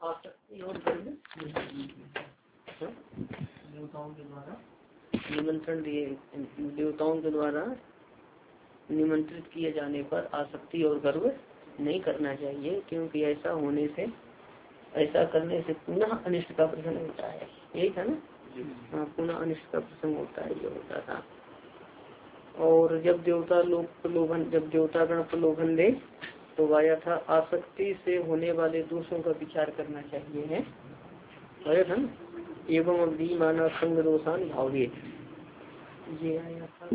आसक्ति और गर्व देवताओं के द्वारा निमंत्रण दिए, देवताओं के द्वारा निमंत्रित किए जाने पर आसक्ति और गर्व नहीं करना चाहिए, क्योंकि ऐसा होने से, ऐसा करने से पुनः अनिष्ट का प्रसंग होता है। यही था ना? हाँ, पुनः अनिष्ट का प्रसंग होता है, ये होता था। और जब देवता लोग प्रलोभन, जब देवतागण प्रलोभन दे तो आया था आसक्ति से होने वाले दोषों का विचार करना चाहिए है, आया था ना? एवं अवधि माना संग दोषान भावे, ये आया था।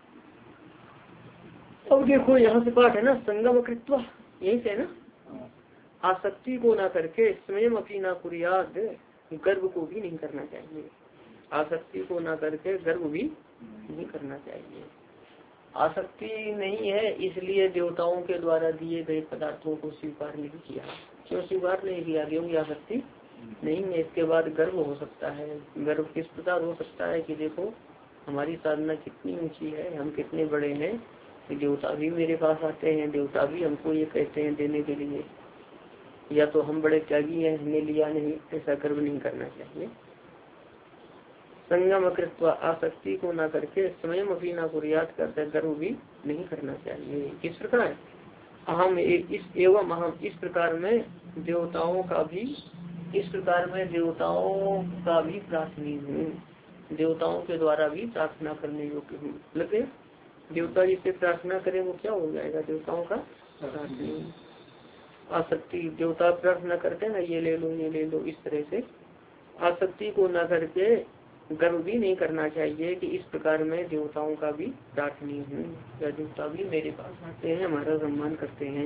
अब देखो यहाँ से पाठ है ना, संगम कृत्वा, यही से ना, आसक्ति को ना करके स्वयं अपनी ना कुरियाद, गर्व को भी नहीं करना चाहिए। आसक्ति को ना करके गर्व भी नहीं करना चाहिए। आसक्ति नहीं है इसलिए देवताओं के द्वारा दिए गए पदार्थों को स्वीकार नहीं किया। क्यों स्वीकार नहीं किया? क्योंकि आसक्ति नहीं है। इसके बाद गर्व हो सकता है। गर्व किस प्रकार हो सकता है कि देखो हमारी साधना कितनी ऊंची है, हम कितने बड़े हैं, देवता भी मेरे पास आते हैं, देवता भी हमको ये कहते हैं देने के लिए, या तो हम बड़े त्यागी हैं, हमने लिया नहीं, ऐसा गर्व नहीं करना चाहिए। संगम कृत्वा, आसक्ति को ना करके स्वयं अपनी ना कुरियात करते गर्व भी नहीं करना चाहिए। किस प्रकार? अहम एवं अहम, इस प्रकार में देवताओं का भी, इस प्रकार में देवताओं का भी प्रार्थनीय हूँ, देवताओं के द्वारा भी प्रार्थना करने योग्य हूँ। लगे देवता जिससे प्रार्थना करें वो क्या हो जाएगा? देवताओं का प्रार्थनीय। आसक्ति, देवता प्रार्थना करते हैं ना, ये ले लो ये ले लो, इस तरह से आसक्ति को ना करके गर्व भी नहीं करना चाहिए कि इस प्रकार में देवताओं का भी प्रार्थनीय हूँ, या देवता भी मेरे पास आते हैं, हमारा सम्मान करते हैं।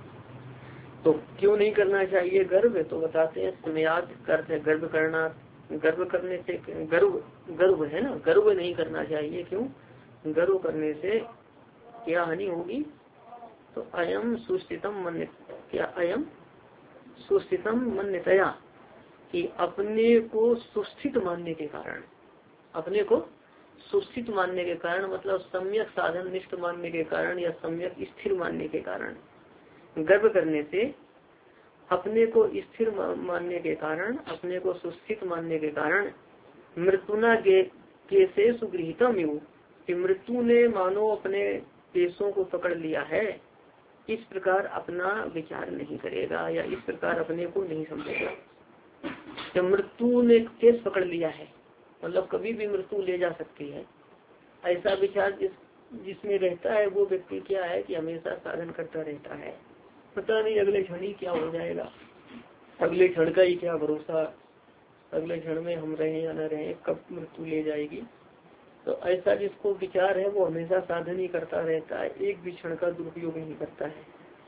तो क्यों नहीं करना चाहिए गर्व? तो बताते हैं स्मयाद करते, गर्व करना, गर्व करने से गर्व है ना, गर्व नहीं करना चाहिए। क्यों? गर्व करने से क्या हानि होगी? तो अयम सुस्थितम मन, क्या अयम सुस्थितम मन्यतया, कि अपने को सुस्थित मानने के कारण, अपने को सुस्थित मानने के कारण मतलब सम्यक साधन निष्ठ मानने के कारण या सम्यक स्थिर मानने के कारण, गर्व करने से अपने को स्थिर मानने के कारण, अपने को सुस्थित मानने के कारण मृत्युना के से सुगृहितम यू, कि मृत्यु ने मानो अपने पेशों को पकड़ लिया है, इस प्रकार अपना विचार नहीं करेगा या इस प्रकार अपने को नहीं समझेगा। जब मृत्यु ने केस पकड़ लिया है मतलब कभी भी मृत्यु ले जा सकती है, ऐसा विचार जिसमें रहता है वो व्यक्ति क्या है कि हमेशा साधन करता रहता है। पता नहीं अगले क्षण ही क्या हो जाएगा, अगले क्षण का ही क्या भरोसा, अगले क्षण में हम रहे या न रहे, कब मृत्यु ले जाएगी। तो ऐसा जिसको विचार है वो हमेशा साधन ही करता रहता है, एक भी क्षण का दुरुपयोग नहीं करता है।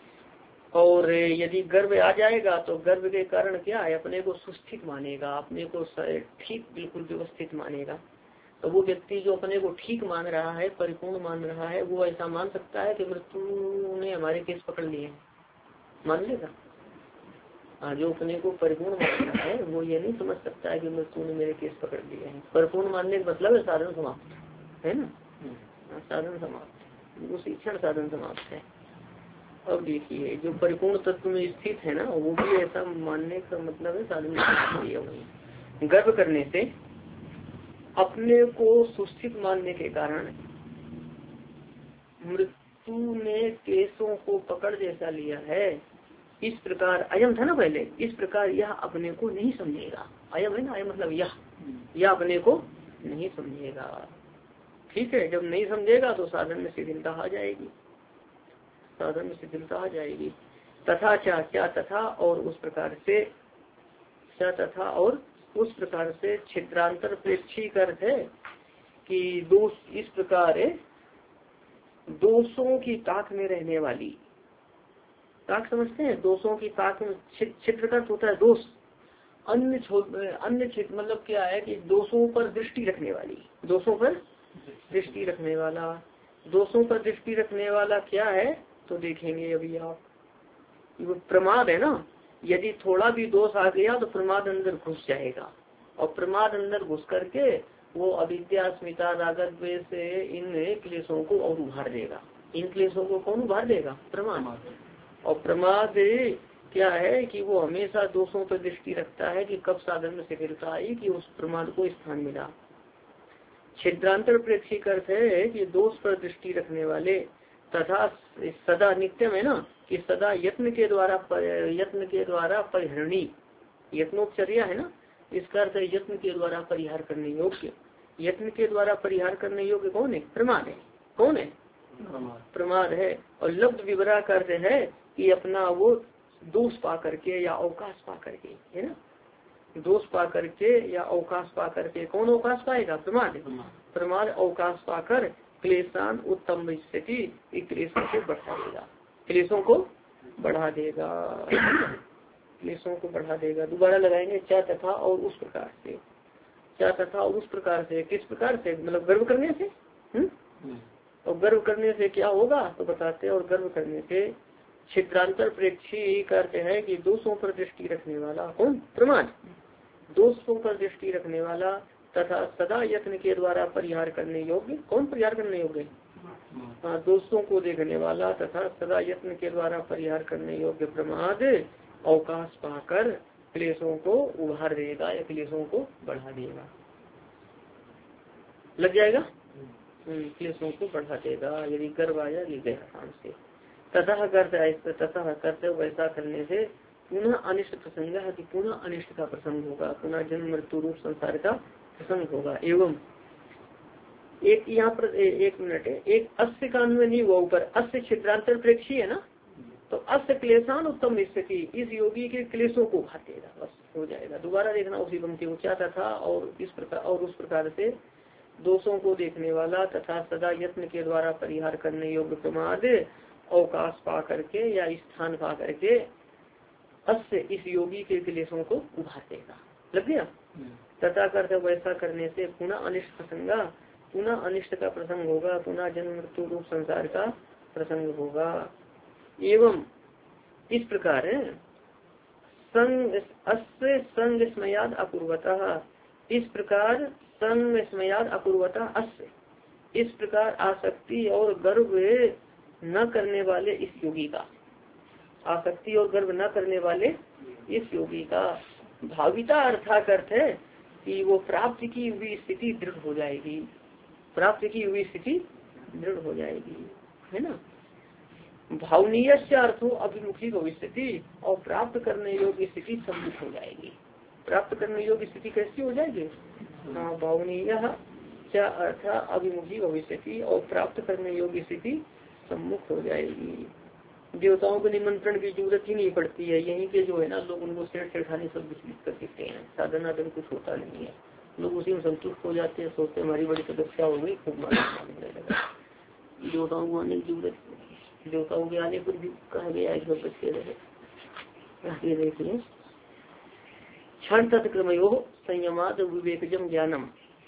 और यदि गर्व आ जाएगा तो गर्व के कारण क्या है? अपने को सुस्थित मानेगा, अपने को ठीक बिल्कुल व्यवस्थित मानेगा। तो वो व्यक्ति जो अपने को ठीक मान रहा है, परिपूर्ण मान रहा है, वो ऐसा मान सकता है कि मृत्यु ने हमारे केस पकड़ लिए हैं, मान लेगा? हाँ, जो अपने को परिपूर्ण मानता है वो ये नहीं समझ सकता है कि मृत्यु ने मेरे केस पकड़ लिए हैं। परिपूर्ण मानने का मतलब है साधन समाप्त है ना, साधन समाप्त, उसी क्षण साधन समाप्त है। अब देखिए जो परिपूर्ण तत्व में स्थित है ना, वो भी ऐसा मानने का मतलब है साधन। गर्व करने से अपने को सुस्थित मानने के कारण मृत्यु ने केसों को पकड़ जैसा लिया है, इस प्रकार अयम था ना पहले, इस प्रकार यह अपने को नहीं समझेगा। अयम है ना, अयम मतलब यह अपने को नहीं समझेगा। ठीक है, जब नहीं समझेगा तो साधन में शिथिलता आ जाएगी, साधन में शिथिलता आ जाएगी। तथा क्या तथा और उस प्रकार से, क्या तथा और उस प्रकार से छिद्रांतर प्रेक्षी अर्थ है कि दोष, इस प्रकार दोषों की ताक में रहने वाली, ताक समझते हैं? दोषों की ताक में छिद्र का होता है दोष, अन्य छिद्र मतलब क्या है कि दोषों पर दृष्टि रखने वाली, दोषों पर दृष्टि रखने वाला। दोषों पर दृष्टि रखने वाला क्या है तो देखेंगे अभी आप। वो प्रमाद है ना, यदि थोड़ा भी दोष आ गया तो प्रमाद अंदर घुस जाएगा, और प्रमाद अंदर घुस करके वो अविद्या अस्मिता रागत द्वेष से इन क्लेशों को और उभार देगा। इन क्लेशों को कौन उभार देगा? प्रमाद। और प्रमाद क्या है कि वो हमेशा दोषों पर दृष्टि रखता है कि कब साधन में सफलता आई, कि उस प्रमाद को स्थान मिला। छिद्रांतर प्रेक्षी का अर्थ है कि दोष पर दृष्टि रखने वाले तथा सदा नित्यम है ना, कि सदा यत्न के द्वारा परिहरणी, यत्नोपचर्या है ना, इसका अर्थ है यत्न के द्वारा परिहार करने योग्य। यत्न के द्वारा परिहार करने योग्य कौन है? प्रमाद है। कौन है? प्रमाद है। और लब्ध विवरा का अर्थ है कि अपना वो दोष पा करके या अवकाश पा करके, है ना, दोष पा करके या अवकाश पा करके। कौन अवकाश पाएगा? प्रमाद। प्रमाद अवकाश पाकर क्लेशान उत्तम स्थिति, क्लेशों को बढ़ा देगा, क्लेशों को बढ़ा देगा, क्लेशों को बढ़ा देगा। दोबारा लगाएंगे, क्या तथा और उस प्रकार से, क्या तथा और उस प्रकार से, किस प्रकार से, मतलब गर्व करने से। और गर्व करने से क्या होगा तो बताते हैं, और गर्व करने से छिद्रांतर प्रेक्षी करते हैं कि दोषों पर दृष्टि रखने वाला। कौन? प्रमाद। दोषों पर दृष्टि रखने वाला तथा सदा यत्न के द्वारा परिहार करने योग्य। कौन परिहार करने योग्य? हाँ, दोषों को देखने वाला तथा सदा यत्न के द्वारा परिहार करने योग्य प्रमाद अवकाश पाकर क्लेशों को उभार देगा या क्लेशों को बढ़ा देगा। लग जाएगा? क्लेशों को बढ़ा देगा यदि गर्व आया गया से। तथा करते वैसा करने से पुनः अनिष्ट प्रसंग है, कि पुनः अनिष्ट का प्रसंग होगा, पुनः जन्म मृत्यु रूप संसार का प्रसंग होगा। एवं एक यहाँ पर एक मिनट है, एक अस्य का अन्वय नहीं हुआ ऊपर, अस्य छिद्रांतर प्रेक्षी है ना, तो अस्य क्लेशान उत्तम स्थिति, इस योगी के क्लेशों को उभार देगा, बस हो जाएगा। दोबारा देखना उसी पंक्ति को, क्या था और इस प्रकार और उस प्रकार से दोषों को देखने वाला तथा सदा यत्न के द्वारा परिहार करने योग्य प्रमाद अवकाश पा करके या स्थान पा करके अस्य इस योगी के क्लेशों को उभार देगा। लग गया? तथा करते वैसा करने से पुनः अनिष्ट प्रसंगा, पुनः अनिष्ट का प्रसंग होगा, पुनः जन्म मृत्यु रूप संसार का प्रसंग होगा। एवं इस प्रकार अस्य संग स्मयाद अपूर्वतः, इस प्रकार संग स्मयाद अपूर्वतः अस्य, इस प्रकार आसक्ति और गर्व न करने वाले इस योगी का, आसक्ति और गर्व न करने वाले इस योगी का भाविता अर्थात है कि वो प्राप्त की हुई स्थिति दृढ़ हो जाएगी, प्राप्त की हुई स्थिति दृढ़ हो जाएगी, है ना। भावनीय से अर्थ हो अभिमुखी भविष्यति, और प्राप्त करने योग्य स्थिति सम्मुख हो जाएगी। प्राप्त करने योग्य स्थिति कैसी हो जाएगी? हाँ, भावनीय क्या अर्थ अभिमुखी भविष्यति, और प्राप्त करने योग्य स्थिति सम्मुख हो जाएगी। देवताओं को निमंत्रण की जरूरत ही नहीं पड़ती है, यहीं के जो है ना लोग उनको छेड़छाड़ी सब विचलित कर देते हैं, साधना दिन कुछ होता नहीं है, लोग उसी में संतुष्ट हो जाते हैं, सोचते हमारी बड़ी तपस्या हो गई, खूब मानने लगा। देवताओं को आने की जरूरत नहीं, देवताओं के आने पर भी कहा गया है सब बच्चे रहे। देखिए क्षण तत्क्रमयो संयमाद विवेकजम ज्ञानम,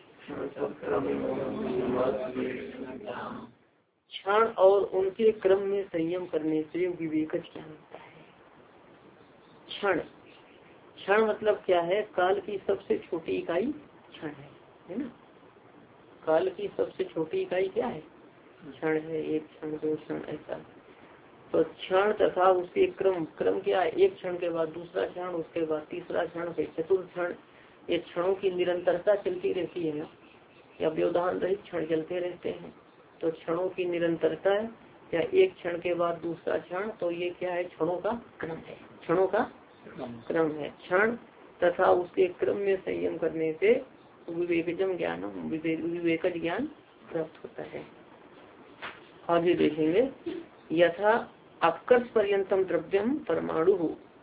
क्षण और उनके क्रम में संयम करने से विवेक ज्ञान होता है। क्षण, क्षण मतलब क्या है? काल की सबसे छोटी इकाई क्षण है ना। काल की सबसे छोटी इकाई क्या है? क्षण है। एक क्षण, दो क्षण, ऐसा। तो क्षण तथा उसके क्रम, क्रम क्या है? एक क्षण के बाद दूसरा क्षण, उसके बाद तीसरा क्षण, फिर चतुर्थ क्षण। ये क्षणों की निरंतरता चलती रहती है ना, या व्यवधान रहित क्षण चलते रहते हैं। तो क्षणों की निरंतरता है, या एक क्षण के बाद दूसरा क्षण, तो ये क्या है? क्षणों का क्रम है, क्षणों का क्रम है। क्षण तथा उसके क्रम में संयम करने से विवेकजम ज्ञान, विवेक ज्ञान प्राप्त होता है। आगे देखेंगे, यथा अपकर्ष पर्यंतम द्रव्यम परमाणु,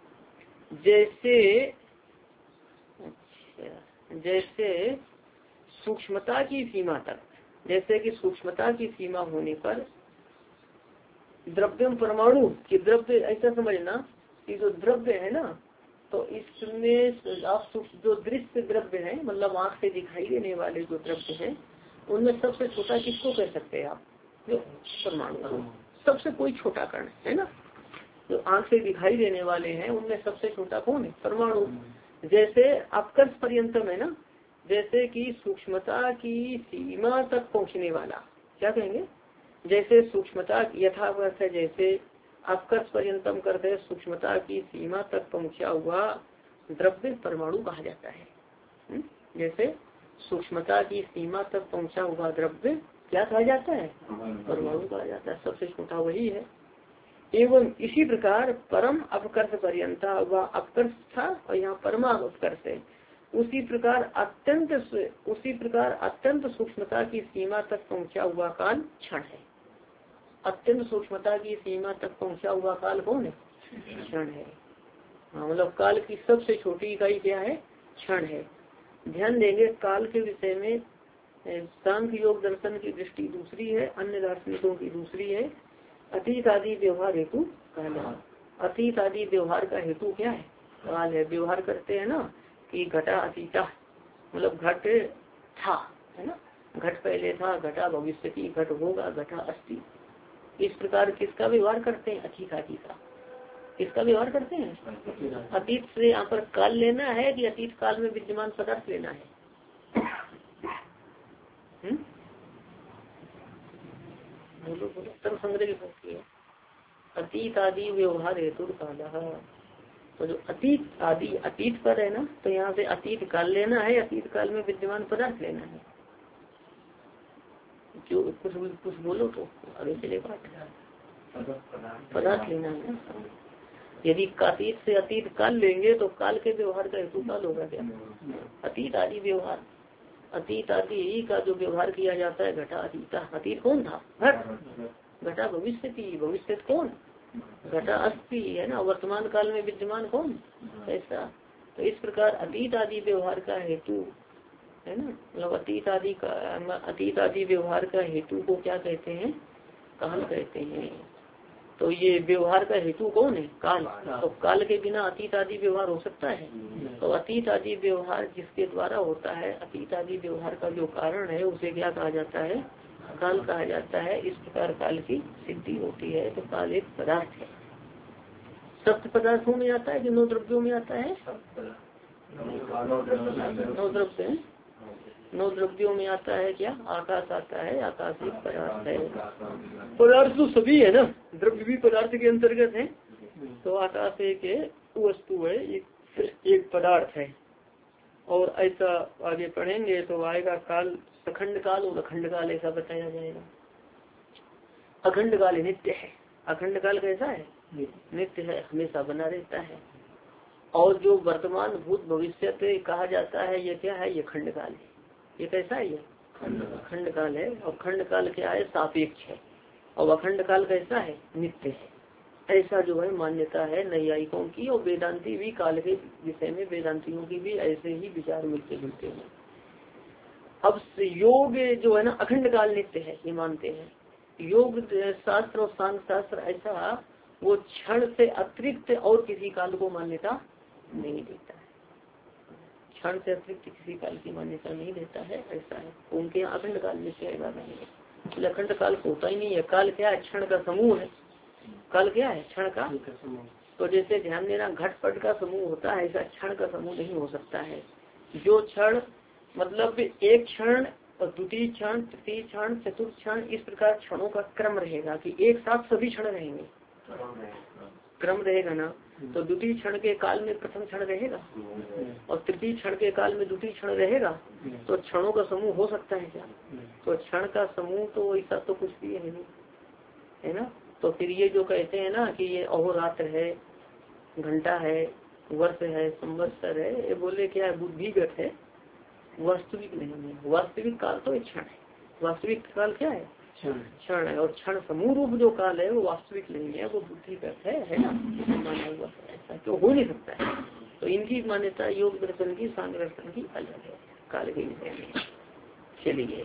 जैसे सूक्ष्मता की सीमा तक, जैसे कि सूक्ष्मता की सीमा होने पर द्रव्यम परमाणु की, द्रव्य ऐसा समझना कि जो द्रव्य है ना, तो इसमें आप जो दृश्य द्रव्य है, मतलब आँख से दिखाई देने वाले जो द्रव्य है, उनमें सबसे छोटा किसको कह सकते हैं आप? जो परमाणु, सबसे कोई छोटा कण है ना, जो आँख से दिखाई देने वाले हैं उनमें सबसे छोटा कौन है? परमाणु। जैसे अपकर्ष पर्यंतम है ना, जैसे कि सूक्ष्मता की सीमा तक पहुंचने वाला, क्या कहेंगे? जैसे सूक्ष्मता यथावत है, जैसे अपकर्ष पर्यंतम करते सूक्ष्मता की सीमा तक पहुंचा हुआ द्रव्य परमाणु कहा जाता है। जैसे सूक्ष्मता की सीमा तक पहुंचा हुआ द्रव्य क्या कहा जाता है? परमाणु कहा जाता है। सबसे छोटा वही है। एवं इसी प्रकार परम अपकर्ष पर्यंता वह अपकर्ष था और यहाँ परमा अपकर्ष है। उसी प्रकार अत्यंत सूक्ष्मता की सीमा तक पहुंचा हुआ काल क्षण है। अत्यंत सूक्ष्मता की सीमा तक पहुंचा हुआ काल कौन है? क्षण है। मतलब काल की सबसे छोटी इकाई क्या है? क्षण है। ध्यान देंगे काल के विषय में सांख्य योग दर्शन की दृष्टि दूसरी है, अन्य दार्शनिकों की दूसरी है। अतीत आदि व्यवहार हेतु काल। अतीत आदि व्यवहार का हेतु क्या है? काल है। व्यवहार करते हैं ना कि घटा अतीता, मतलब घट था, है ना, घट पहले था, घटा भविष्य की, घट होगा, घटा अस्ति। इस प्रकार किसका व्यवहार करते हैं? अतीत आदि का। किसका व्यवहार करते हैं? अतीत से यहाँ पर काल लेना है कि अतीत काल में विद्यमान पदार्थ लेना है? बोलो बोलो, सर्व संग्रह की पंक्ति है। अतीत आदि व्यवहार हेतु काल। तो जो अतीत आदि अतीत पर है ना, तो यहाँ से अतीत काल लेना है, अतीत काल में विद्यमान पदार्थ लेना है। जो कुछ बोलो तो आगे चले बात। पदार्थ लेना है ना। यदि अतीत से अतीत काल लेंगे तो काल के व्यवहार का हेतु काल होगा क्या? अतीत आदि व्यवहार। अतीत आदि का जो व्यवहार किया जाता है घटा अतीता। अतीत कौन था? घट। घटा भविष्य की, भविष्य कौन? घटा अस्ति, है ना। वर्तमान काल में विद्यमान कौन? ऐसा। तो इस प्रकार अतीत आदि व्यवहार का हेतु है ना, मतलब अतीत आदि व्यवहार का हेतु को क्या कहते हैं? काल कहते हैं। तो ये व्यवहार का हेतु कौन है? काल। तो काल के बिना अतीत आदि व्यवहार हो सकता है? तो अतीत आदि व्यवहार जिसके द्वारा होता है, अतीत आदि व्यवहार का जो कारण है उसे क्या कहा जाता है? काल कहा जाता है। इस प्रकार काल की सिद्धि होती है। तो काल एक पदार्थ है। सप्त पदार्थों में आता है कि 9 द्रव्यों में आता है? 9 द्रव्य, 9 द्रव्यों में आता है। क्या? आकाश आता है, आकाश एक पदार्थ है। पदार्थ तो सभी है ना, द्रव्य भी पदार्थ के अंतर्गत है। तो आकाश एक वस्तु है, एक पदार्थ है। और ऐसा आगे पढ़ेंगे तो आएगा काल, अखंड काल और अखंड काल, ऐसा बताया जाएगा। अखंड काल नित्य है। अखंड काल कैसा है? नित्य है, हमेशा बना रहता है। और जो वर्तमान भूत भविष्य कहा जाता है, ये क्या है? ये खंड काल है। ये कैसा है? ये खंड काल है। और खंड काल क्या है? सापेक्ष है। और अखंड काल कैसा है? नित्य है। ऐसा जो है मान्यता है नैयायिकों की, और वेदांती भी काल के विषय में वेदांतियों की भी ऐसे ही विचार मिलते जुलते हैं। अब योग जो है ना, अखंड काल नित्य है, ये मानते हैं। योग शास्त्र और सांख्य शास्त्र ऐसा वो क्षण से अतिरिक्त और किसी काल को मान्यता नहीं देता है। क्षण से अतिरिक्त किसी काल की मान्यता नहीं देता है, ऐसा है। उनके यहाँ अखंड काल नित्य है। अखंड काल होता ही नहीं है। काल क्या है? क्षण का समूह है। काल क्या है? क्षण का। तो जैसे ध्यान देना, घटपट का समूह होता है, ऐसा क्षण का समूह नहीं हो सकता है। जो क्षण मतलब एक क्षण और द्वितीय क्षण, तृतीय क्षण, चतुर्थ क्षण, इस प्रकार क्षणों का क्रम रहेगा कि एक साथ सभी क्षण रहेंगे। क्रम रहेगा ना। तो द्वितीय क्षण के काल में प्रथम क्षण रहेगा और तृतीय क्षण के काल में द्वितीय क्षण रहेगा। तो क्षणों का समूह हो सकता है क्या? तो क्षण का समूह तो ऐसा तो कुछ भी है नहीं, है ना। तो फिर ये जो कहते हैं ना कि ये अहोरात्र है, घंटा है, वर्ष है, संवत्सर है, ये बोले क्या है? बुद्धिगत है, वास्तविक नहीं है। वास्तविक काल तो एक क्षण है। वास्तविक काल क्या है? क्षण है। और क्षण समूह रूप जो काल है वो वास्तविक नहीं है, वो बुद्धिगत है ना, माना हुआ। ऐसा तो हो नहीं सकता है। तो इनकी मान्यता योग दर्शन की, सांख्य दर्शन की अलग है काल के विषय में। चलिए,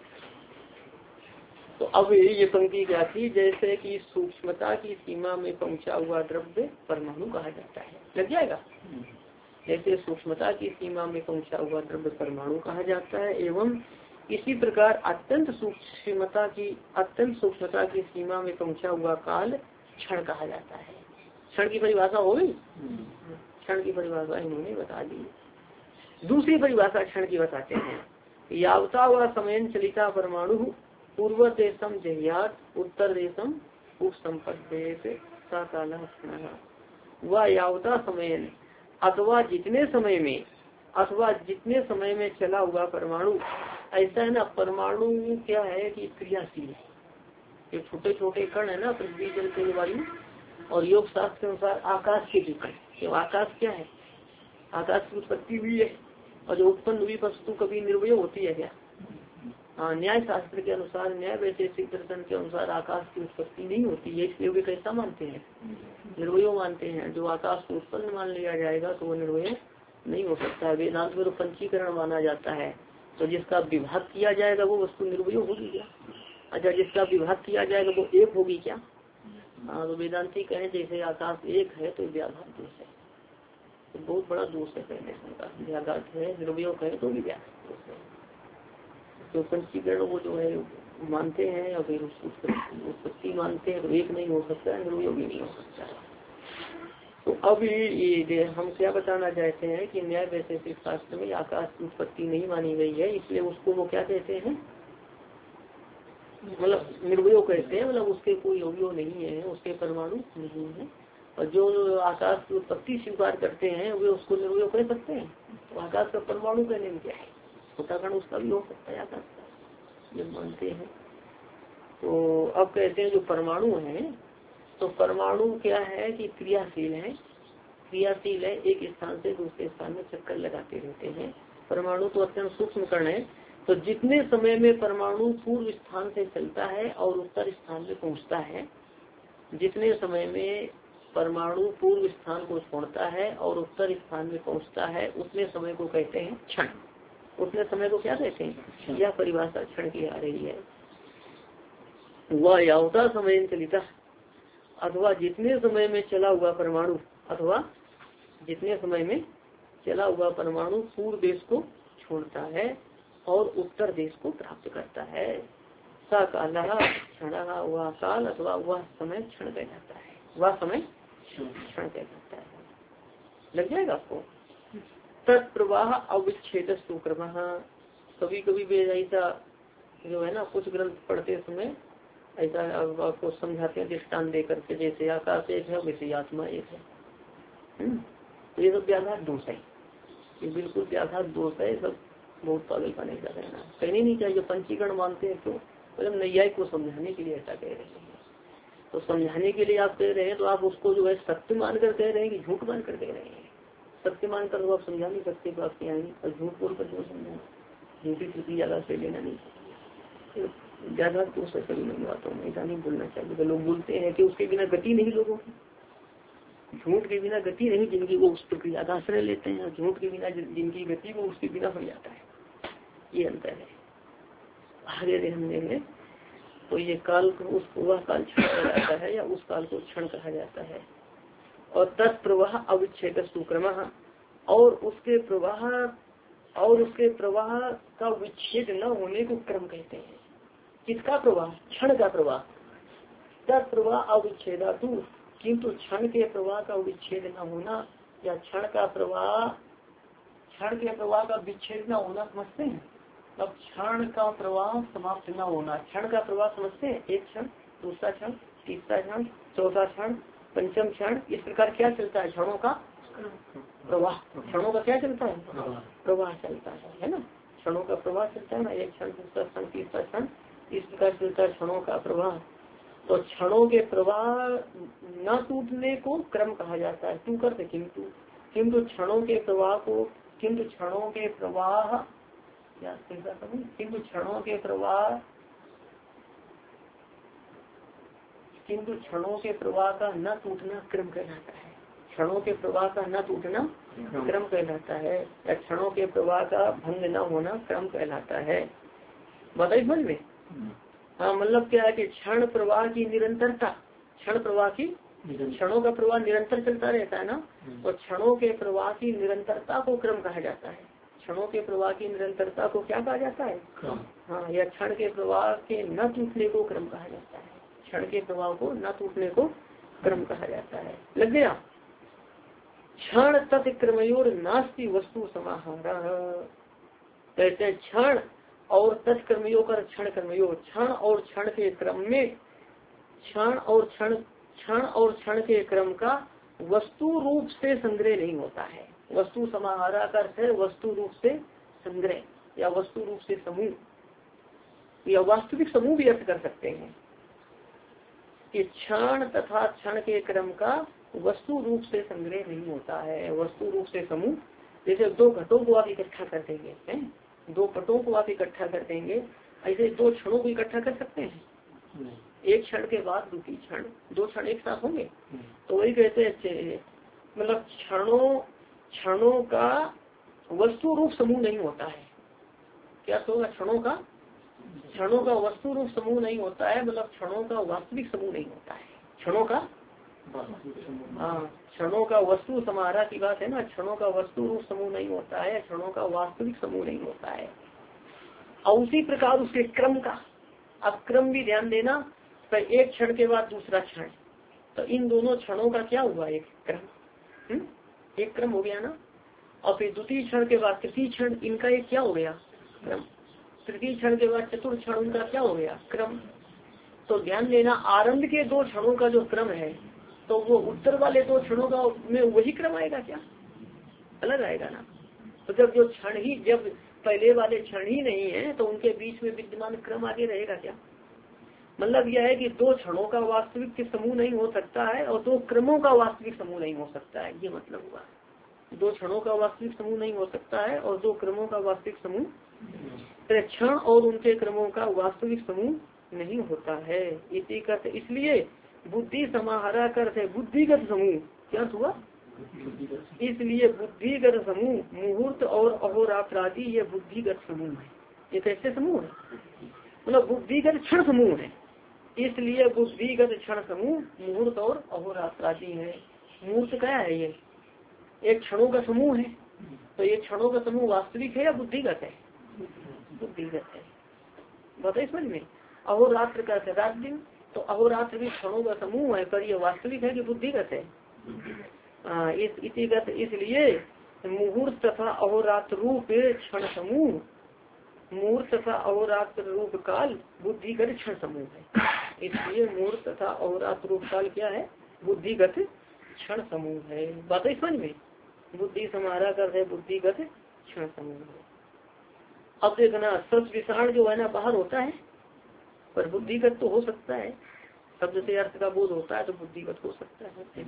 तो अब ये पंक्ति क्या थी? जैसे कि सूक्ष्मता की सीमा में पहुंचा हुआ द्रव्य परमाणु कहा जाता है। लग जाएगा। जैसे सूक्ष्मता की सीमा में पहुंचा हुआ द्रव्य परमाणु कहा जाता है। एवं इसी प्रकार अत्यंत सूक्ष्मता की सीमा में पहुंचा हुआ काल क्षण कहा जाता है। क्षण की परिभाषा हो गई। क्षण की परिभाषा इन्होंने बता दी। दूसरी परिभाषा क्षण की बताते हैं। यावता व समयन चलिता परमाणु पूर्व देशम जहियात उत्तर देशम उपसंपद्येत सा काल वह यावता समय अथवा जितने समय में, अथवा जितने समय में चला हुआ परमाणु। ऐसा है ना, परमाणु क्या है कि क्रियाशील है। ये छोटे छोटे कण है ना, पृथ्वी जल तेज वायु, और योग शास्त्र के अनुसार आकाश के भी कण। तो आकाश क्या है, आकाश की उत्पत्ति हुई है, और जो उत्पन्न हुई वस्तु कभी निर्वय होती है क्या? हाँ, न्याय शास्त्र के अनुसार, न्याय वैशेषिक दर्शन के अनुसार आकाश की उत्पत्ति नहीं होती है। इसलिए वे कैसा मानते हैं, निर्वय मानते हैं। जो आकाश को उत्पन्न मान लिया जाएगा तो वो निर्वय नहीं हो सकता है। वेदांत में तो पंचीकरण माना जाता है, तो जिसका विभाग किया जाएगा वो वस्तु निर्वय होगी क्या? अच्छा, जिसका विभाग किया जाएगा वो एक होगी क्या? हाँ, तो वेदांती कहें जैसे आकाश एक है तो व्याघात दोष है, तो बहुत बड़ा दोष है पहले का। व्याघात है, निर्वय कहे तो भी व्याघात दोष है। तो पंचीकरण वो जो है मानते हैं, या फिर उत्पत्ति मानते हैं, तो एक नहीं हो सकता है, निर्वय भी नहीं हो सकता है। तो अब ये हम क्या बताना चाहते हैं कि न्याय वैशेषिक शास्त्र में आकाश की उत्पत्ति नहीं मानी गई है, इसलिए उसको वो क्या कहते हैं, मतलब निर्वय कहते हैं, मतलब उसके कोई अवयव नहीं है, उसके परमाणु नहीं है। और जो आकाश की उत्पत्ति स्वीकार करते हैं वे उसको निर्वय कह सकते हैं। तो आकाश का परमाणु कहने में क्या है, छोटा कण उसका भी हो सकता है आकाश का, ये मानते हैं। तो अब कहते हैं जो परमाणु है, तो परमाणु क्या है कि क्रियाशील है, क्रियाशील है, एक स्थान से दूसरे स्थान में चक्कर लगाते रहते हैं। परमाणु तो अत्यंत सूक्ष्म कण है, तो जितने समय में परमाणु पूर्व स्थान से चलता है और उत्तर स्थान में पहुंचता है, जितने समय में परमाणु पूर्व स्थान को छोड़ता है और उत्तर स्थान में पहुंचता है, उतने समय को कहते हैं क्षण। उतने समय को क्या कहते हैं, यह परिभाषा क्षण की आ रही है। वह यावता समय चलिता, अथवा जितने समय में चला हुआ परमाणु, अथवा जितने समय में चला हुआ परमाणु पूर्व देश को छोड़ता है और उत्तर देश को प्राप्त करता है। सा काल क्षण, वह काल अथवा वह समय क्षण कहलाता है, वह समय क्षण कहलाता है। लग जाएगा आपको। तत्प्रवाह अविच्छेद सुक्रम, कभी कभी वे ऐसा जो है ना, कुछ ग्रंथ पढ़ते समय ऐसा आपको समझाते हैं दृष्टान दे करके, जैसे आकाश एक है वैसे आत्मा एक है। तो ये सब व्याघात दोष है, ये बिल्कुल व्याघात दोष है, सब बहुत पागल पाने का कहना, कहने नहीं चाहिए। पंचीकरण मानते हैं क्यों, मतलब नैयायिक को समझाने के लिए ऐसा कह रहे हैं। तो समझाने के लिए आप कह रहे हैं, तो आप उसको जो है सत्य मानकर कह रहे हैं कि झूठ मानकर कह रहे हैं। सत्य मानकर तो आप समझा नहीं सकते बात क्या है, और झूठ बोलकर क्यों समझाना, झूठी त्रुटि ज्यादा से लेना नहीं, ज्यादा तो सही नहीं बातों में ऐसा नहीं बोलना चाहिए। तो लोग बोलते हैं कि उसके बिना गति नहीं लोगों की, झूठ के बिना गति नहीं, जिनकी वो उस प्रक्रिया का आश्रय लेते हैं, झूठ के बिना जिनकी गति वो उसके बिना हो जाता है, ये अंतर है। आगे देखने में तो ये काल को वह काल क्षण कहा जाता है, या उस काल को क्षण कहा जाता है। और तत्प्रवाह अविच्छेद सुक्रम, और उसके प्रवाह का विच्छेद न होने को क्रम कहते हैं। किसका प्रवाह, क्षण का प्रवाह। तत्प्रवाह अविच्छेदा तू, किंतु क्षण के प्रवाह का विच्छेद न होना, या क्षण के प्रवाह का विच्छेद न होना समझते हैं। अब क्षण का प्रवाह समाप्त न होना, क्षण का प्रवाह समझते हैं, एक क्षण, दूसरा क्षण, तीसरा क्षण, चौथा क्षण, पंचम क्षण, इस प्रकार क्या चलता है, क्षणों का प्रवाह। क्षणों का क्या चलता है, प्रवाह चलता है ना, क्षणों का प्रवाह चलता है ना, एक क्षण, दूसरा क्षण, तीसरा क्षण, इस प्रकार चलता है क्षणों का प्रवाह। तो क्षणों के प्रवाह न टूटने को क्रम कहा जाता है। तू करते किंतु क्षणों के प्रवाह को, किंतु क्षणों के प्रवाह या किंतु क्षणों के प्रवाह का न टूटना क्रम कहलाता है। क्षणों के प्रवाह का न टूटना क्रम कहलाता है, या क्षणों के प्रवाह का भंग न होना क्रम कहलाता है। बताइए समझ में। हाँ, मतलब क्या है कि क्षण प्रवाह की निरंतरता, क्षण प्रवाह की, क्षणों का प्रवाह निरंतर चलता रहता है ना, तो क्षणों के प्रवाह की निरंतरता को क्रम कहा जाता है। क्षणों के प्रवाह की निरंतरता को क्या कहा जाता है, हाँ, या क्षण के प्रवाह के न टूटने को क्रम कहा जाता है। क्षण के प्रवाह को न टूटने को क्रम कहा जाता है। लग गया। क्षण तत्क्रमयोर नास्ति वस्तु समाहार, कहते हैं क्षण और तत्कर्मयोग का क्षण कर्मयोग, क्षण और क्षण के क्रम में, क्षण और क्षण क्षण और क्षण के क्रम का वस्तु रूप से संग्रह नहीं होता है। वस्तु समाहारा का अर्थ है वस्तु रूप से संग्रह या वस्तु रूप से समूह या वास्तविक समूह भी अर्थ कर सकते हैं कि क्षण तथा क्षण के क्रम का वस्तु रूप से संग्रह नहीं होता है। वस्तु रूप से समूह जैसे दो घटों को आप इकट्ठा कर देंगे हैं, दो पटों को आप इकट्ठा कर देंगे, ऐसे दो क्षणों को इकट्ठा कर सकते हैं। एक क्षण के बाद दूसरी क्षण, दो क्षण एक साथ होंगे। तो वही कहते हैं मतलब क्षणों का वस्तु रूप समूह नहीं होता है। क्या होगा? क्षणों का वस्तु रूप समूह नहीं होता है, मतलब क्षणों का वास्तविक समूह नहीं होता है। क्षणों का क्षणों का वस्तु समाहारा की बात है ना, क्षणों का वस्तु रूप समूह नहीं होता है, क्षणों का वास्तविक समूह नहीं होता है। और उसी प्रकार उसके क्रम का, अब क्रम भी ध्यान देना, तो एक क्षण के बाद दूसरा क्षण, तो इन दोनों क्षणों का क्या हुआ? एक क्रम, एक क्रम हो गया ना। और फिर द्वितीय क्षण के बाद तृतीय क्षण, इनका एक क्या हो गया? क्रम। तृतीय क्षण के बाद चतुर्थ क्षण, उनका क्या हो गया? क्रम। तो ध्यान देना, आरंभ के दो क्षणों का जो क्रम है, तो वो उत्तर वाले दो क्षणों का में वही क्रम आएगा क्या? अलग आएगा ना। तो जब जो क्षण ही, जब पहले वाले क्षण ही नहीं है, तो उनके बीच में विद्यमान क्रम आगे रहेगा क्या? मतलब यह है कि दो क्षणों का वास्तविक समूह नहीं हो सकता है और दो क्रमों का वास्तविक समूह नहीं हो सकता है, ये मतलब हुआ। दो क्षणों का वास्तविक समूह नहीं हो सकता है और दो क्रमों का वास्तविक समूह, क्षण और उनके क्रमों का वास्तविक समूह नहीं होता है। इसी का इसलिए बुद्धि समाहारा करते बुद्धिगत समूह क्या हुआ? इसलिए बुद्धिगत समूह मुहूर्त और अहोरात्र आदि ये बुद्धिगत समूह है। ये कैसे समूह है? मतलब बुद्धिगत क्षण समूह है। इसलिए बुद्धिगत क्षण समूह मुहूर्त और अहोरात्र आदि है। मुहूर्त क्या है? ये एक क्षणों का समूह है। तो ये क्षणों का समूह वास्तविक है या बुद्धिगत है? बुद्धिगत है। बताइए समझ में। अहोरात्र का रात दिन, तो अहोरात्र भी क्षणों का समूह है, पर ये वास्तविक है कि बुद्धिगत है? इसलिए मुहूर्त तथा अहोरात्र रूप क्षण समूह, मुहूर्त तथा अहोरात्र रूप काल बुद्धिगत क्षण समूह है। इसलिए मुहूर्त तथा अहोरात्र रूप काल क्या है? बुद्धिगत क्षण समूह है। बात है समझ में। बुद्धि समाहारा कर बुद्धिगत क्षण समूह है। अब देखना, शब्द विषाण जो है ना बाहर होता है, पर बुद्धिगत तो हो सकता है। शब्द से अर्थ का बोध होता है तो बुद्धिगत हो सकता है।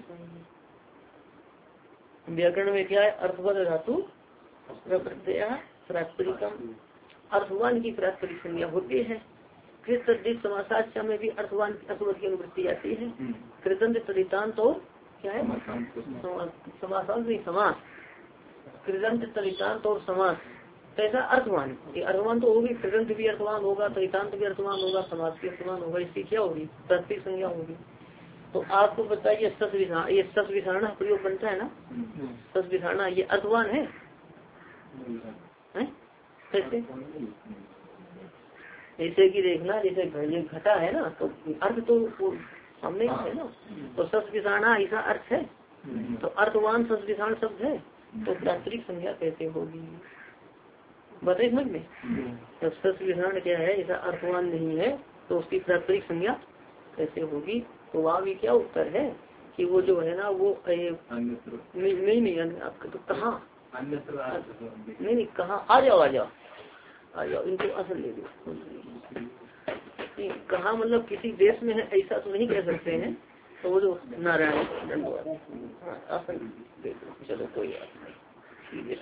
व्याकरण में क्या है? अर्थवद धातु प्रात्ययिकम, अर्थवान की प्रात्ययिक संज्ञा होती है। फिर तद्धित समासाच्या में भी अर्थवान अर्थवद की अनुवृत्ति आती है। कृतंत तदितांत तो क्या है? समासांत नहीं, समास। कृतंत तदितांत और समास कैसा? अर्थवान। ये अर्थवान तो होगी, कृतंत भी अर्थवान होगा, तदितांत भी अर्थवान होगा, समास भी अर्थवान होगा। इसकी क्या होगी? प्रात्ययिक संज्ञा होगी। तो आपको बताइए सस विधान, ये सस विधारणा प्रयोग बनता है ना, सस विधारणा, ये अर्थवान है? कैसे? जैसे कि देखना, जैसे घटा है ना, तो अर्थ तो सामने है ना, तो सस विधारणा ऐसा अर्थ है। तो अर्थवान सस विधान शब्द है, तो प्रात्ययिक संज्ञा कैसे होगी? बताइए समझ में। जब सस विधान क्या है, ऐसा अर्थवान नहीं है, तो उसकी प्रात्ययिक संज्ञा कैसे होगी? तो वहाँ भी क्या उत्तर है कि वो जो है ना, वो नहीं आपका तो कहाँ नहीं कहाँ, आ जाओ इनको असल ले लो। कहाँ मतलब किसी देश में है ऐसा तो नहीं कह सकते हैं। तो वो जो नारायण असल दे दो, चलो कोई बात नहीं।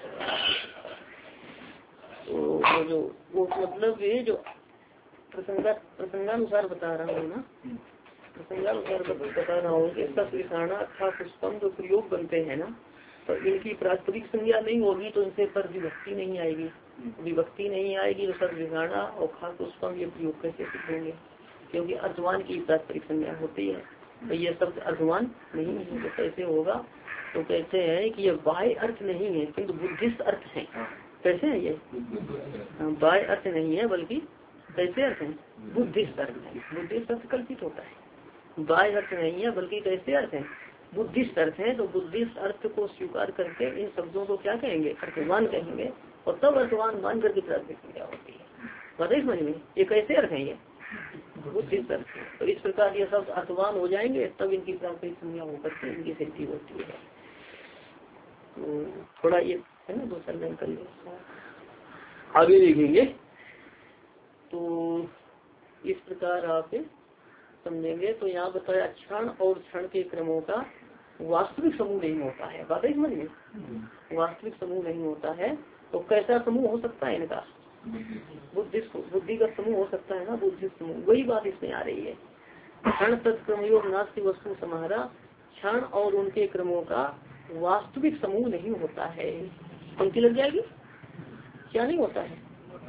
तो वो मतलब ये जो प्रसंगानुसार बता रहा हूँ ना, प्रसंगानुसार बता रहा हूँ कि सस विषाणा अथा पुष्पम जो प्रयोग बनते हैं ना, तो इनकी प्रात्ययिक संज्ञा नहीं होगी तो इनसे पर विभक्ति नहीं आएगी। विभक्ति नहीं आएगी तो सस विषाणा और खा पुष्पम ये प्रयोग कैसे सिद्ध होंगे? क्योंकि अर्थवान की प्रात्ययिक संज्ञा होती है। तो ये शब्द अर्थवान नहीं है, तो कैसे होगा? तो कहते हैं कि ये बाह्य अर्थ नहीं है किंतु बुद्धिस्ट अर्थ है। कैसे है ये? बाह्य अर्थ नहीं है बल्कि कैसे अर्थ है? बुद्धिस्ट अर्थ है। बुद्धिस्ट अर्थ कल्पित होता है, बाह्य अर्थ नहीं है बल्कि कैसे अर्थ है? बुद्धिस्ट अर्थ है। तो बुद्धिस्ट अर्थ को स्वीकार करके इन शब्दों को क्या कहेंगे? अर्थवान कहेंगे। और तब अर्थवान मान करके प्रात्ययिक संज्ञा होती है। बताइए समझ में। ये कैसे अर्थ है? ये बुद्धि तर्क। तो इस प्रकार ये सब अर्थवान हो जाएंगे तब इनकी प्राकृतिक संज्ञा होकर के इनकी सिद्धि होती है। तो थोड़ा ये है ना 2 लाइन कर ले आगे देखेंगे। तो इस प्रकार आप समझेंगे। तो यहाँ बताया क्षण और क्षण के क्रमों का वास्तविक समूह नहीं होता है। बात है समझ में, वास्तविक समूह नहीं होता है। तो कैसा समूह हो सकता है इनका? बुद्धि का समूह हो सकता है ना, बुद्धि समूह। वही बात इसमें आ रही है। क्षण तत्क्रमयोग नास्ति वस्तु समाहरा, क्षण और उनके क्रमों का वास्तविक समूह नहीं होता है। उनकी लग जाएगी, क्या नहीं होता है?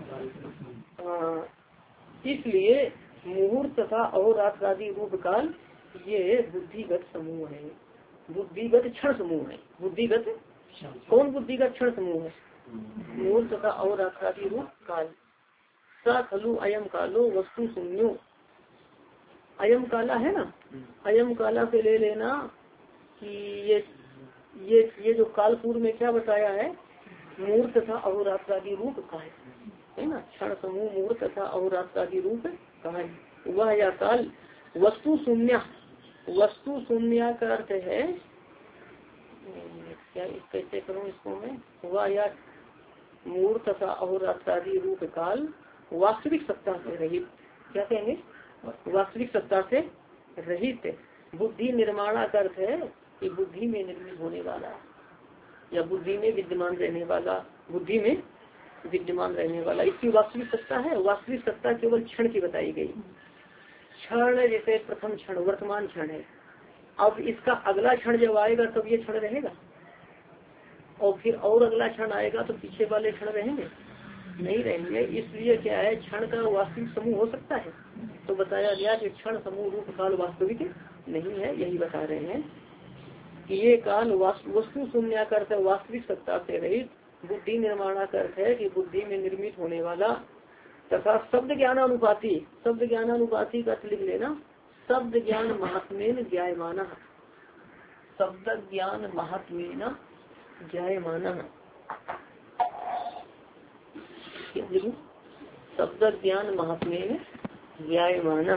इसलिए मुहूर्त तथा अहोरात्रादि रूप काल ये बुद्धिगत समूह है, बुद्धिगत क्षण समूह है। बुद्धिगत कौन बुद्धिगत क्षण समूह है? मुहूर्त तथा अहोरात्रादि रूप काल। सा खलु अयम कालो वस्तु शून्यो। अयम काला है ना, अयम काला से ले लेना कि ये जो काल पूर्व में क्या बताया है? मुहूर्त तथा अहोरात्रादि रूप काल है ना, क्षण समूह मुहूर्त तथा अहोरात्रादि रूप काल। वह या काल वस्तु शून्य, वस्तु शून्य का अर्थ है क्या, कैसे करूँ इसको मैं? वह या मुहूर्त तथा अहोरात्रादि रूप काल वास्तविक सत्ता से रहित। क्या कहेंगे? वास्तविक सत्ता से रहित। बुद्धि निर्माणा का अर्थ है कि बुद्धि में निर्मित होने वाला या बुद्धि में विद्यमान रहने वाला, बुद्धि में विद्यमान रहने वाला इसकी वास्तविक सत्ता है। वास्तविक सत्ता केवल क्षण की बताई गई। क्षण जैसे प्रथम क्षण वर्तमान क्षण है, अब इसका अगला क्षण जब आएगा तब ये क्षण रहेगा, और फिर और अगला क्षण आएगा तो पीछे वाले क्षण रहेंगे नहीं रहेंगे। इसलिए क्या है, क्षण का वास्तविक समूह हो सकता है। तो बताया गया कि क्षण समूह रूप काल वास्तविक नहीं है। यही बता रहे हैं कि ये काल वस्तु शून्य करते वास्तविक सत्ता से रहित, बुद्धि निर्माणा करते है कि बुद्धि में निर्मित होने वाला, तथा शब्द ज्ञानानुपाती। शब्द ज्ञानानुपाती का लिख लेना, शब्द ज्ञान महात्मेन ज्ञायमाना। शब्द ज्ञान महात्मेन ज्ञायमाना, शब्द ज्ञान महात्मेन ज्ञायमाना।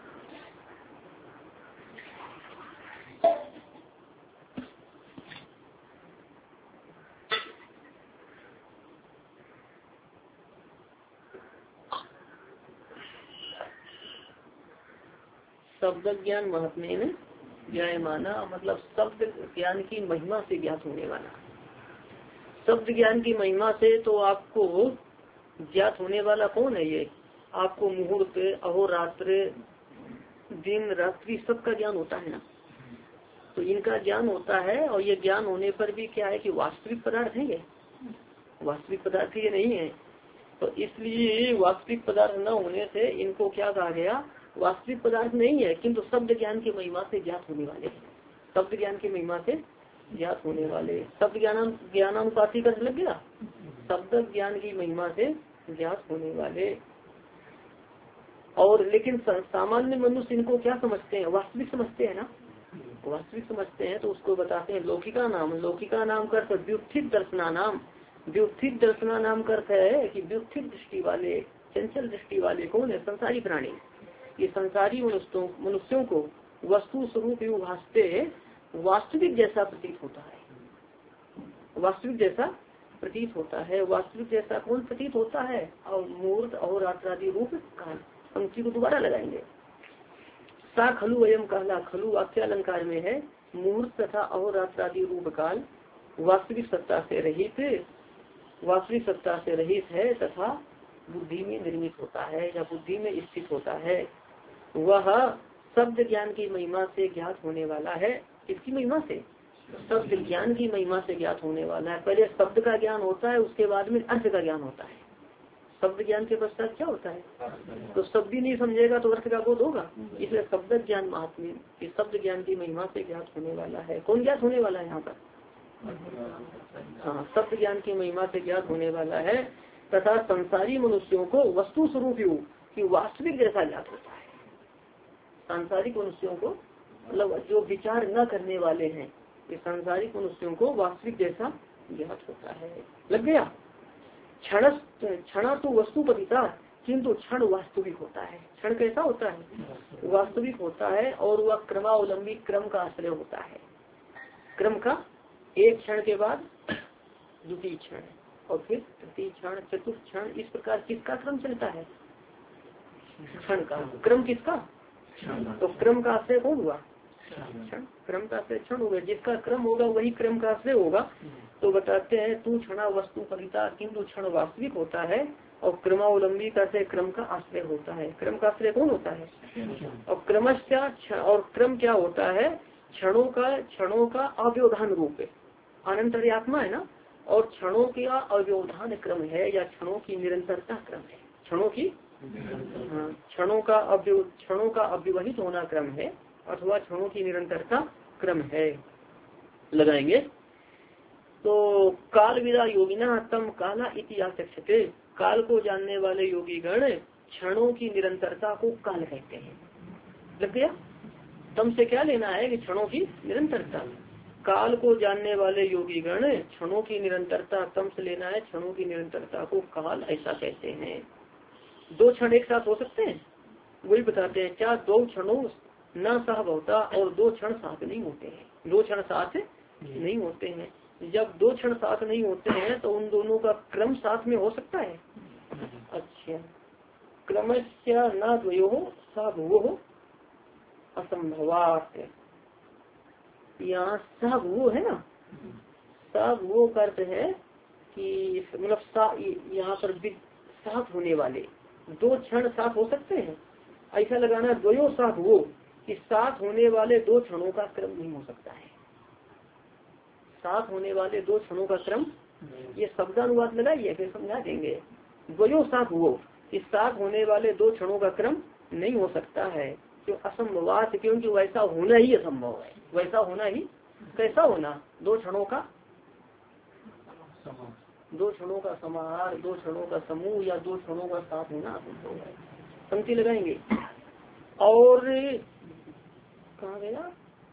शब्द ज्ञान महात्मेन ज्ञायमाना मतलब शब्द ज्ञान की महिमा से ज्ञात होने वाला। शब्द ज्ञान की महिमा से तो आपको ज्ञात होने वाला कौन है? ये आपको मुहूर्त अहोरात्र दिन रात्रि सबका ज्ञान होता है ना, तो इनका ज्ञान होता है। और ये ज्ञान होने पर भी क्या है कि वास्तविक पदार्थ है, ये वास्तविक पदार्थ ये नहीं है। तो इसलिए वास्तविक पदार्थ न होने से इनको क्या कहा गया? वास्तविक पदार्थ नहीं है, किंतु शब्द ज्ञान की महिमा से ज्ञात होने वाले। शब्द ज्ञान की महिमा से ज्ञात होने वाले, शब्द ज्ञानानुपाती का लग गया। शब्द ज्ञान की महिमा से ज्ञात होने वाले। और लेकिन सामान्य मनुष्य इनको क्या समझते हैं? वास्तविक समझते हैं ना, वास्तविक समझते हैं। तो उसको बताते हैं लौकिका नाम। लौकिका नाम का अर्थ व्युत्थित दर्शना नाम। व्युत्थित दर्शना नाम का अर्थ है कि व्युत्थित दृष्टि वाले, चंचल दृष्टि वाले कौन है? संसारी प्राणी। ये संसारी मनुष्यों को वस्तु स्वरूप भासते वास्तविक जैसा प्रतीत होता है, वास्तविक जैसा प्रतीत होता है। वास्तविक जैसा कौन प्रतीत होता है? और मुहूर्त और रात्रादि रूप काल। पंक्ति को दोबारा लगाएंगे। सा खलु अयम कहला, खलु वाक्य अलंकार में है। मुहूर्त तथा अहोरात्रादि रूप काल वास्तविक सत्ता से रहित, वास्तविक सत्ता से रहित है तथा बुद्धि में निर्मित होता है या बुद्धि में स्थित होता है। वह शब्द ज्ञान की महिमा से ज्ञात होने वाला है। इसकी महिमा से, शब्द ज्ञान की महिमा से ज्ञात होने वाला है। पहले शब्द का ज्ञान होता है, उसके बाद में अर्थ का ज्ञान होता है। शब्द ज्ञान के पश्चात क्या होता है? तो शब्द ही नहीं समझेगा तो अर्थ का बोध होगा। इसलिए शब्द ज्ञान महात्म्य, इस शब्द ज्ञान की महिमा से ज्ञात होने वाला है। कौन ज्ञात होने वाला है यहाँ पर? हाँ, शब्द ज्ञान की महिमा से ज्ञात होने वाला है तथा संसारी मनुष्यों को वस्तु स्वरूप की वास्तविक जैसा ज्ञात होता है। सांसारिक मनुष्यों को मतलब जो विचार न करने वाले हैं, ये सांसारिक मनुष्यों को वास्तविक जैसा ज्ञात होता है। लग गया? क्षणा तो वस्तुपतिता, किंतु क्षण वास्तविक होता है। क्षण कैसा होता है? वास्तविक होता है। और वह क्रमावलंबी क्रम का आश्रय होता है। क्रम का एक क्षण के बाद द्वितीय क्षण और फिर तृतीय क्षण, चतुर्थ क्षण, इस प्रकार किसका क्रम चलता है? क्षण का क्रम। किसका? तो क्रम का आश्रय कौन हुआ? क्षण। क्रम का आश्रय क्षण होगा। जिसका क्रम होगा वही क्रम का आश्रय होगा। तो बताते हैं तू क्षणा वस्तु फलिता, किंतु क्षण वास्तविक होता है और क्रमावलंबी का से क्रम का आश्रय होता है। क्रम का आश्रय कौन होता है? और क्रमश्य और क्रम क्या होता है? क्षणों का अव्यवधान रूप है। अनंतर्यात्मा है ना, और क्षणों का अव्यवधान क्रम है या क्षणों की निरंतरता क्रम है। क्षणों की क्षणों का अव्यवहित होना क्रम है अथवा क्षणों की निरंतरता क्रम है। लगाएंगे तो काल विदा योगिना तम काला इतिहास। काल को जानने वाले योगी गण क्षणों की निरंतरता को काल कहते हैं। लग गया? तम से क्या लेना है कि क्षणों की निरंतरता। काल को जानने वाले योगी गण क्षणों की निरंतरता, तम से लेना है क्षणों की निरंतरता को काल ऐसा कहते हैं। दो क्षण एक साथ हो सकते हैं? वही बताते हैं। क्या दो क्षणों न सहभवता और दो क्षण साथ नहीं होते हैं? दो क्षण साथ नहीं होते हैं। जब दो क्षण साथ नहीं होते हैं तो उन दोनों का क्रम साथ में हो सकता है? अच्छा, क्रमस्य न द्वयोः स भुवोः असंभवात्। यहाँ स भुवो है ना, स भुवो का अर्थ है कि मतलब यहाँ पर साथ होने वाले दो क्षण साथ हो सकते हैं, ऐसा लगाना। द्वयो स भुवो कि साथ होने वाले दो क्षणों का क्रम नहीं हो सकता है। साथ होने वाले दो क्षणों का क्रम, ये शब्दानुवाद लगाइए फिर समझा देंगे। द्वयो साथ हुओ, इस साथ होने वाले दो क्षणों का क्रम नहीं हो सकता है। क्यों? असंभवात, क्योंकि वैसा होना ही असंभव है। वैसा होना ही कैसा होना? दो क्षणों का समाहार, दो क्षणों का समूह या दो क्षणों का साथ होना असंभव है। पंक्ति लगाएंगे। और कहाँ गया?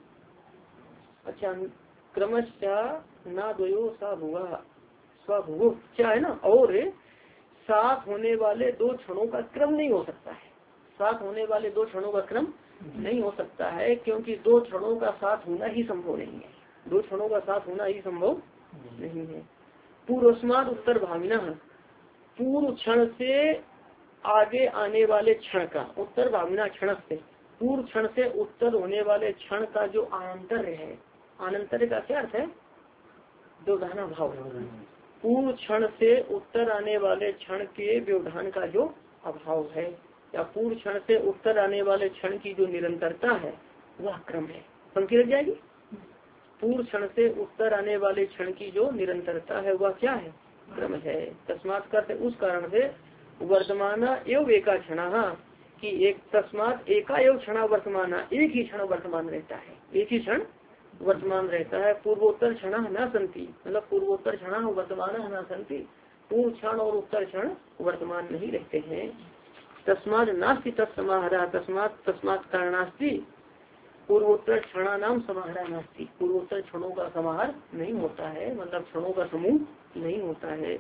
अच्छा, क्रमश्य न द्वयो सा भुवा स्वभुव क्या है ना। और साथ होने वाले दो क्षणों का क्रम नहीं हो सकता है। साथ होने वाले दो क्षणों का क्रम नहीं हो सकता है, क्योंकि दो क्षणों का साथ होना ही संभव नहीं है। दो क्षणों का साथ होना ही संभव नहीं है। पूर्वस्माद उत्तर भाविना, पूर्व क्षण से आगे आने वाले क्षण का, उत्तर भाविना क्षण से, पूर्व क्षण से उत्तर होने वाले क्षण का जो आनंतर है। आनंतर का क्या अर्थ है? व्यवधान भाव। पूर्व क्षण से उत्तर आने वाले क्षण के व्यवधान का जो अभाव है, या पूर्व क्षण से उत्तर आने वाले क्षण की जो निरंतरता है वह क्रम है। पंक्ति लग जाएगी। पूर्व क्षण से उत्तर आने वाले क्षण की जो निरंतरता है वह क्या है? क्रम है। तस्मात् करते उस कारण से वर्तमान एवं एका क्षण, कि एक तस्मात् एका एवं क्षण वर्तमान, एक ही क्षण वर्तमान रहता है। एक ही क्षण वर्तमान रहता है। पूर्वोत्तर क्षण न संति, मतलब पूर्वोत्तर क्षण वर्तमान न संति, पूर्व क्षण और उत्तर क्षण वर्तमान नहीं रहते हैं। तस्मात् नास्ति तत्समाहारः, तस्मात् कारणास्ति पूर्वोत्तर क्षणा नाम समाहारः नास्ति। पूर्वोत्तर क्षणों का समाहार नहीं होता है, मतलब क्षणों का समूह नहीं होता है।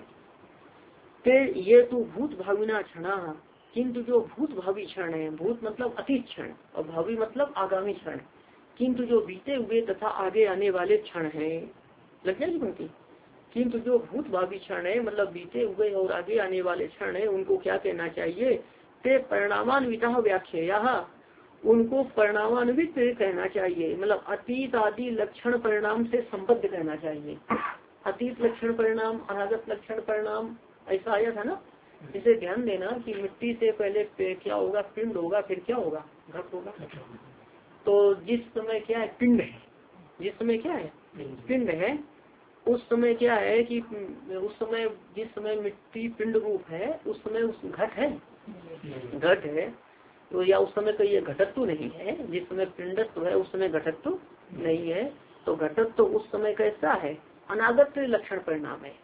फिर ये तो भूत भाविना क्षणा, किंतु जो भूत भावी क्षण है, भूत मतलब अतीत क्षण और भावी मतलब आगामी क्षण, किंतु जो बीते हुए तथा आगे आने वाले क्षण है। लग जाएगी पंक्ति। किंतु जो भूत भावी क्षण है मतलब बीते हुए और आगे आने वाले क्षण है, उनको क्या कहना चाहिए? ते परिणामान्विता व्याख्या, उनको परिणामान्वित कहना चाहिए, मतलब अतीत आदि लक्षण परिणाम से संबद्ध कहना चाहिए। अतीत लक्षण परिणाम, अनागत लक्षण परिणाम, ऐसा आया था ना। इसे ध्यान देना कि मिट्टी से पहले क्या होगा? पिंड होगा, फिर क्या होगा? घट होगा। तो जिस समय क्या है? पिंड है। जिस समय क्या है? पिंड है। उस समय क्या है कि उस समय जिस समय मिट्टी पिंड रूप है उस समय उस घट है, घट है। तो या उस समय तो ये घटत्व नहीं है। जिस समय पिंडत्व है उस समय घटत्व नहीं है। तो घटत्व उस समय कैसा है? अनागत लक्षण परिणाम है।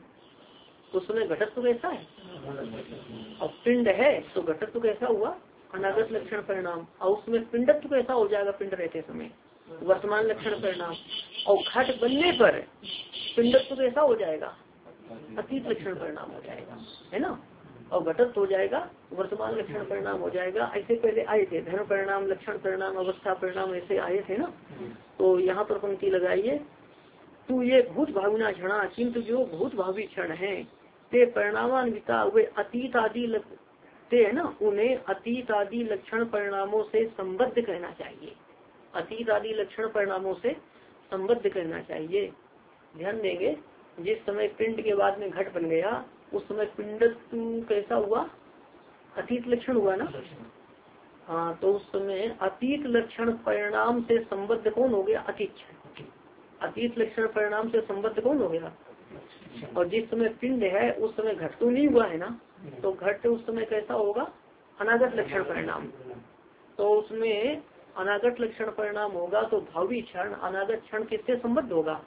उस समय घटत्व कैसा है? और पिंड है तो घटत्व कैसा हुआ? अनागत लक्षण परिणाम। और उसमें पिंडत्व कैसा हो जाएगा? पिंड रहते समय वर्तमान लक्षण परिणाम। और घट बनने पर पिंडत्व कैसा हो जाएगा? अतीत लक्षण परिणाम हो जाएगा, है ना। और घटस्थ हो जाएगा वर्तमान लक्षण परिणाम हो जाएगा। ऐसे पहले आए थे धर्म परिणाम, लक्षण परिणाम, अवस्था परिणाम, ऐसे आए थे ना। तो यहाँ पर पंक्ति लगाइए, तू ये भूत भावना क्षणा, किंतु जो भूत भावी क्षण है ते परिणामान्विता वे अतीत आदि ते है ना, उन्हें अतीत आदि लक्षण परिणामों से संबद्ध कहना चाहिए। अतीत आदि लक्षण परिणामों से संबद्ध करना चाहिए। ध्यान देंगे, जिस समय पिंड के बाद में घट बन गया उस समय पिंड कैसा हुआ, अतीत लक्षण हुआ ना। हाँ, तो उस समय अतीत लक्षण परिणाम से संबद्ध कौन हो गया, अतीत क्षण। अतीत लक्षण परिणाम से संबद्ध कौन हो गया। और जिस समय पिंड है उस समय घट तो नहीं हुआ है ना, तो घट उस समय कैसा होगा, अनागत लक्षण परिणाम। तो उसमें अनागत लक्षण परिणाम होगा, तो भावी क्षण अनागत क्षण किससे संबद्ध होगा,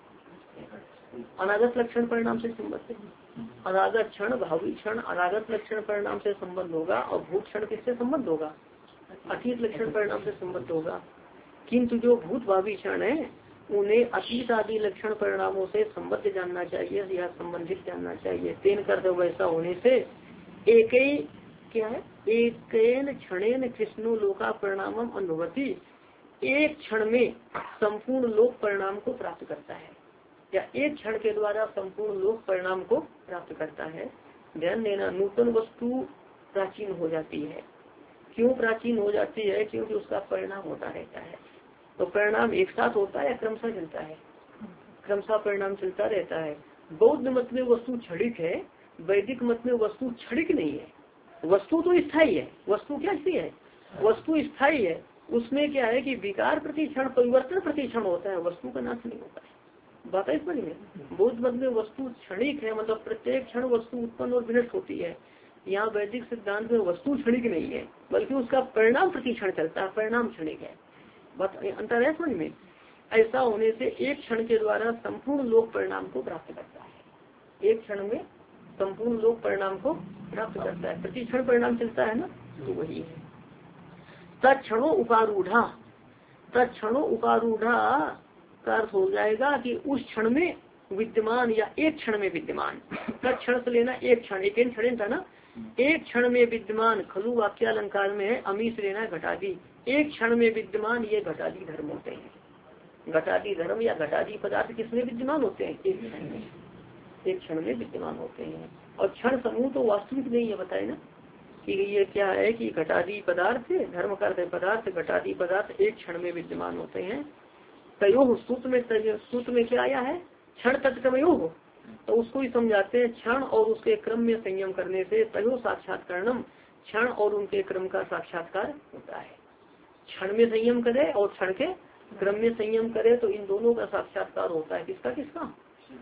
अनागत लक्षण परिणाम से संबद्ध। अनागत क्षण भावी क्षण अनागत लक्षण परिणाम से संबद्ध होगा, और भूत क्षण किससे संबद्ध होगा, अतीत लक्षण परिणाम से संबद्ध होगा। किंतु जो भूत भावी क्षण है उन्हें अतीत आदि लक्षण परिणामों से संबद्ध जानना चाहिए या संबंधित जानना चाहिए। तेन कर वैसा होने से एक ही क्या है, एक क्षणेन कृष्णो लोका परिणामम अनुभवती, एक क्षण में संपूर्ण लोक परिणाम को प्राप्त करता है, या एक क्षण के द्वारा संपूर्ण लोक परिणाम को प्राप्त करता है। ध्यान देना, नूतन वस्तु प्राचीन हो जाती है। क्यों प्राचीन हो जाती है, क्योंकि उसका परिणाम होता रहता है। तो परिणाम एक साथ होता है, क्रमशः चलता है, क्रमशः परिणाम चलता रहता है। बौद्ध मत में वस्तु क्षणिक है, वैदिक मत में वस्तु क्षणिक नहीं है। वस्तु तो स्थायी है। वस्तु क्या है, वस्तु स्थायी है। उसमें क्या है कि विकार प्रतिक्षण परिवर्तन प्रतिक्षण होता है, वस्तु का नाश नहीं होता है। बात है समझ में। बौद्ध मत में वस्तु क्षणिक है, मतलब प्रत्येक क्षण वस्तु उत्पन्न और विनष्ट होती है। यहाँ वैदिक सिद्धांत में वस्तु क्षणिक नहीं है, बल्कि उसका परिणाम प्रतिक्षण चलता है, परिणाम क्षणिक है। बात अंतर है समझ में। ऐसा होने से एक क्षण के द्वारा संपूर्ण लोक परिणाम को प्राप्त करता है। एक क्षण में संपूर्ण लोक परिणाम को प्राप्त करता है, प्रतिक्षण परिणाम चलता है ना, तो वही है। तत्क्षणों उपारूढ़ा, तत्क्षणों उपारूढ़ा का अर्थ हो जाएगा कि उस क्षण में विद्यमान या एक क्षण में विद्यमान। तत्क्षण से लेना एक क्षण, एक क्षण था ना, एक क्षण में विद्यमान। खलु वाक्यालंकार में है, अमी से लेना घटादी। एक क्षण में विद्यमान ये घटादी धर्म होते हैं। घटादी धर्म या घटादी पदार्थ किसमें विद्यमान होते हैं, एक क्षण में, एक क्षण में विद्यमान होते हैं। और क्षण समूह तो वास्तविक नहीं है, बताए ना कि ये क्या है कि घटादी पदार्थ, धर्म का पदार्थ, घटादी पदार्थ एक क्षण में विद्यमान होते हैं। तयो सूत्र में क्या आया है, क्षण तत्क्रमयोग, तो उसको ही समझाते हैं। क्षण और उसके क्रम में संयम करने से तयो साक्षात्कारणम, क्षण और उनके क्रम का साक्षात्कार होता है। क्षण में संयम करे और क्षण के क्रम में संयम करे तो इन दोनों का साक्षात्कार होता है। किसका किसका,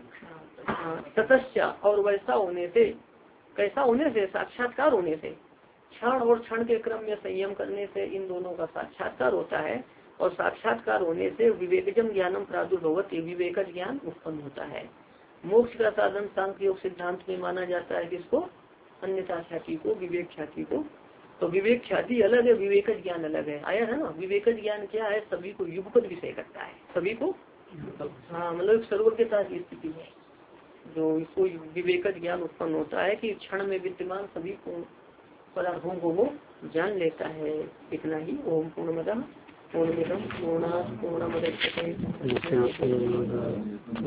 ततश्च, और वैसा होने से, कैसा होने से, साक्षात्कार होने से। क्षण और क्षण के क्रम में संयम करने से इन दोनों का साक्षात्कार होता है, और साक्षात्कार होने से विवेकजम ज्ञानम प्रादुर्भवति, विवेक ज्ञान उत्पन्न होता है। मोक्ष का साधन सांख्य योग सिद्धांत में माना जाता है किसको, अन्यथा ख्याति को, विवेक ख्याति को। तो विवेक ख्याति अलग है, विवेक ज्ञान अलग है। आया है ना। विवेक ज्ञान क्या है, सभी को युगपद विषय करता है, सभी को, हाँ मतलब सरोवर के साथ की स्थिति है जो इसको विवेक ज्ञान उत्पन्न होता है कि क्षण में विद्यमान सभी को पदार्थों को वो जान लेता है। इतना ही। ओम पूर्णमदः पूर्णमिदं पूर्णात् पूर्णमुदच्यते